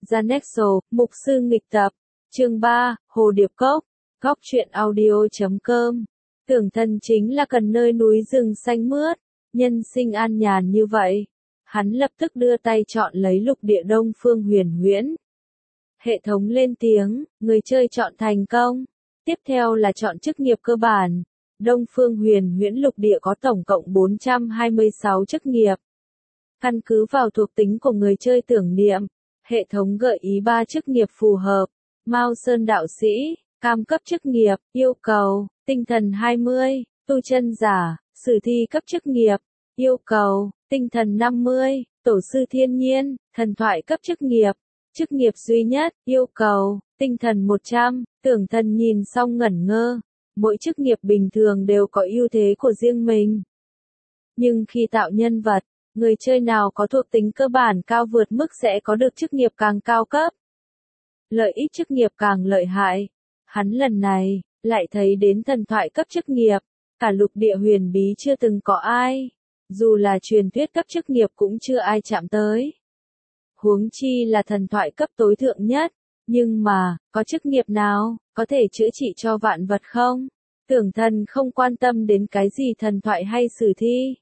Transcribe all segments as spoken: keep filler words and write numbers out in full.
Janexo, Mục sư nghịch tập. Chương ba, Hồ Điệp Cốc. Góc truyện audio chấm com. Tưởng Thần chính là cần nơi núi rừng xanh mướt, nhân sinh an nhàn như vậy. Hắn lập tức đưa tay chọn lấy lục địa Đông Phương Huyền Huyễn. Hệ thống lên tiếng, người chơi chọn thành công. Tiếp theo là chọn chức nghiệp cơ bản. Đông Phương Huyền Huyễn lục địa có tổng cộng bốn trăm hai mươi sáu chức nghiệp. Căn cứ vào thuộc tính của người chơi tưởng niệm, hệ thống gợi ý ba chức nghiệp phù hợp. Mao Sơn đạo sĩ, cam cấp chức nghiệp, yêu cầu, tinh thần hai mươi, tu chân giả, sử thi cấp chức nghiệp, yêu cầu, tinh thần năm mươi, tổ sư thiên nhiên, thần thoại cấp chức nghiệp, chức nghiệp duy nhất, yêu cầu, tinh thần một trăm, Tưởng Thần nhìn xong ngẩn ngơ. Mỗi chức nghiệp bình thường đều có ưu thế của riêng mình. Nhưng khi tạo nhân vật, người chơi nào có thuộc tính cơ bản cao vượt mức sẽ có được chức nghiệp càng cao cấp. Lợi ích chức nghiệp càng lợi hại. Hắn lần này, lại thấy đến thần thoại cấp chức nghiệp. Cả lục địa huyền bí chưa từng có ai. Dù là truyền thuyết cấp chức nghiệp cũng chưa ai chạm tới. Huống chi là thần thoại cấp tối thượng nhất. Nhưng mà, có chức nghiệp nào, có thể chữa trị cho vạn vật không? Tưởng Thần không quan tâm đến cái gì thần thoại hay sử thi.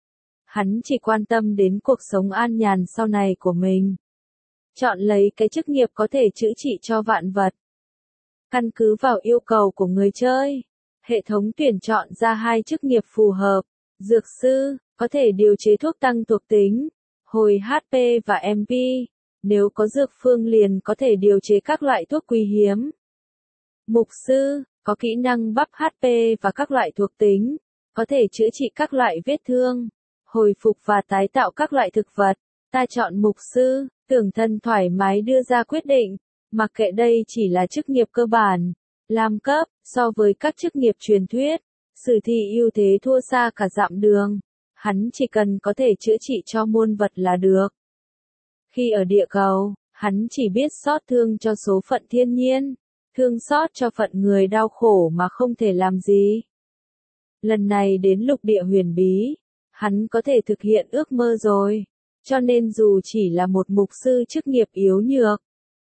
Hắn chỉ quan tâm đến cuộc sống an nhàn sau này của mình. Chọn lấy cái chức nghiệp có thể chữa trị cho vạn vật. Căn cứ vào yêu cầu của người chơi, hệ thống tuyển chọn ra hai chức nghiệp phù hợp. Dược sư, có thể điều chế thuốc tăng thuộc tính, hồi hát pê và em pê. Nếu có dược phương liền có thể điều chế các loại thuốc quý hiếm. Mục sư, có kỹ năng bắp hát pê và các loại thuộc tính, có thể chữa trị các loại vết thương, hồi phục và tái tạo các loại thực vật. Ta chọn mục sư. Tưởng Thần thoải mái đưa ra quyết định, mặc kệ đây chỉ là chức nghiệp cơ bản, làm cấp, so với các chức nghiệp truyền thuyết, sử thi ưu thế thua xa cả dặm đường, hắn chỉ cần có thể chữa trị cho muôn vật là được. Khi ở địa cầu, hắn chỉ biết xót thương cho số phận thiên nhiên, thương xót cho phận người đau khổ mà không thể làm gì. Lần này đến lục địa huyền bí, hắn có thể thực hiện ước mơ rồi. Cho nên dù chỉ là một mục sư chức nghiệp yếu nhược,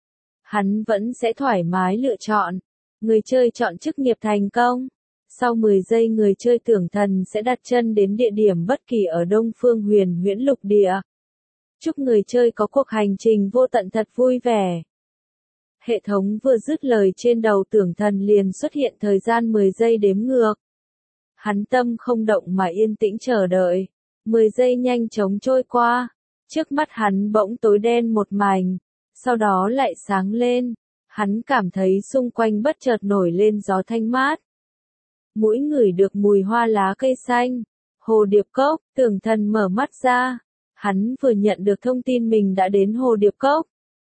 hắn vẫn sẽ thoải mái lựa chọn. Người chơi chọn chức nghiệp thành công. Sau mười giây người chơi Tưởng Thần sẽ đặt chân đến địa điểm bất kỳ ở Đông Phương Huyền Huyễn lục địa. Chúc người chơi có cuộc hành trình vô tận thật vui vẻ. Hệ thống vừa dứt lời trên đầu Tưởng Thần liền xuất hiện thời gian mười giây đếm ngược. Hắn tâm không động mà yên tĩnh chờ đợi. mười giây nhanh chóng trôi qua. Trước mắt hắn bỗng tối đen một mảnh, sau đó lại sáng lên. Hắn cảm thấy xung quanh bất chợt nổi lên gió thanh mát. Mũi ngửi được mùi hoa lá cây xanh. Hồ Điệp Cốc, Tưởng Thần mở mắt ra. Hắn vừa nhận được thông tin mình đã đến Hồ Điệp Cốc.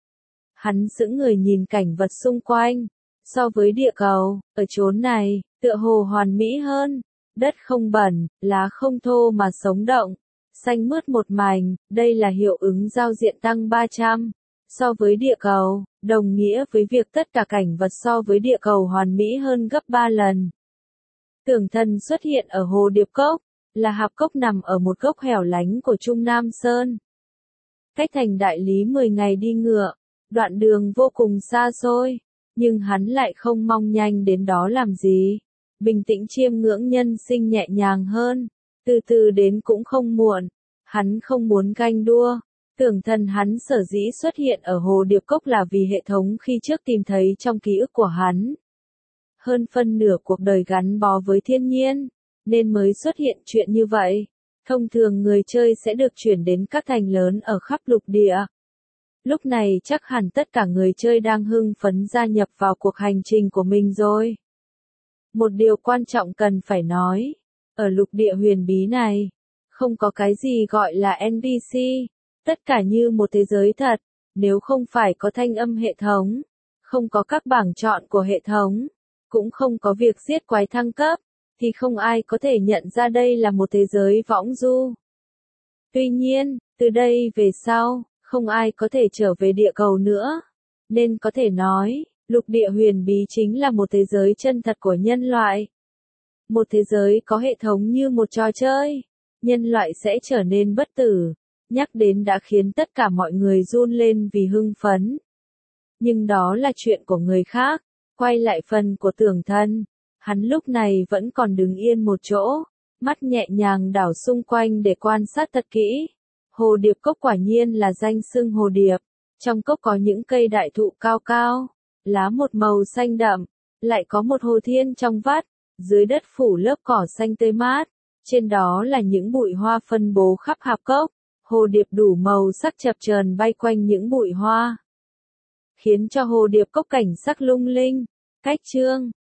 Hắn sững người nhìn cảnh vật xung quanh. So với địa cầu, ở chốn này, tựa hồ hoàn mỹ hơn. Đất không bẩn, lá không thô mà sống động. Xanh mướt một mảnh, đây là hiệu ứng giao diện tăng ba trăm. So với địa cầu, đồng nghĩa với việc tất cả cảnh vật so với địa cầu hoàn mỹ hơn gấp ba lần. Tưởng Thần xuất hiện ở Hồ Điệp Cốc, là hạp cốc nằm ở một góc hẻo lánh của Trung Nam Sơn. Cách thành Đại Lý mười ngày đi ngựa, đoạn đường vô cùng xa xôi, nhưng hắn lại không mong nhanh đến đó làm gì. Bình tĩnh chiêm ngưỡng nhân sinh nhẹ nhàng hơn. Từ từ đến cũng không muộn. Hắn không muốn ganh đua. Tưởng Thần hắn sở dĩ xuất hiện ở Hồ Điệp Cốc là vì hệ thống khi trước tìm thấy trong ký ức của hắn. Hơn phân nửa cuộc đời gắn bó với thiên nhiên, nên mới xuất hiện chuyện như vậy. Thông thường người chơi sẽ được chuyển đến các thành lớn ở khắp lục địa. Lúc này chắc hẳn tất cả người chơi đang hưng phấn gia nhập vào cuộc hành trình của mình rồi. Một điều quan trọng cần phải nói. Ở lục địa huyền bí này, không có cái gì gọi là en pê xê, tất cả như một thế giới thật. Nếu không phải có thanh âm hệ thống, không có các bảng chọn của hệ thống, cũng không có việc giết quái thăng cấp, thì không ai có thể nhận ra đây là một thế giới võng du. Tuy nhiên, từ đây về sau, không ai có thể trở về địa cầu nữa. Nên có thể nói, lục địa huyền bí chính là một thế giới chân thật của nhân loại. Một thế giới có hệ thống như một trò chơi, nhân loại sẽ trở nên bất tử. Nhắc đến đã khiến tất cả mọi người run lên vì hưng phấn. Nhưng đó là chuyện của người khác. Quay lại phần của Tưởng Thân. Hắn lúc này vẫn còn đứng yên một chỗ, mắt nhẹ nhàng đảo xung quanh để quan sát thật kỹ. Hồ điệp cốc quả nhiên là danh xưng hồ điệp. Trong cốc có những cây đại thụ cao cao, lá một màu xanh đậm, lại có một hồ thiên trong vắt, dưới đất phủ lớp cỏ xanh tươi mát, trên đó là những bụi hoa phân bố khắp hạp cốc. Hồ điệp đủ màu sắc chập chờn bay quanh những bụi hoa, khiến cho hồ điệp cốc cảnh sắc lung linh. Cách chương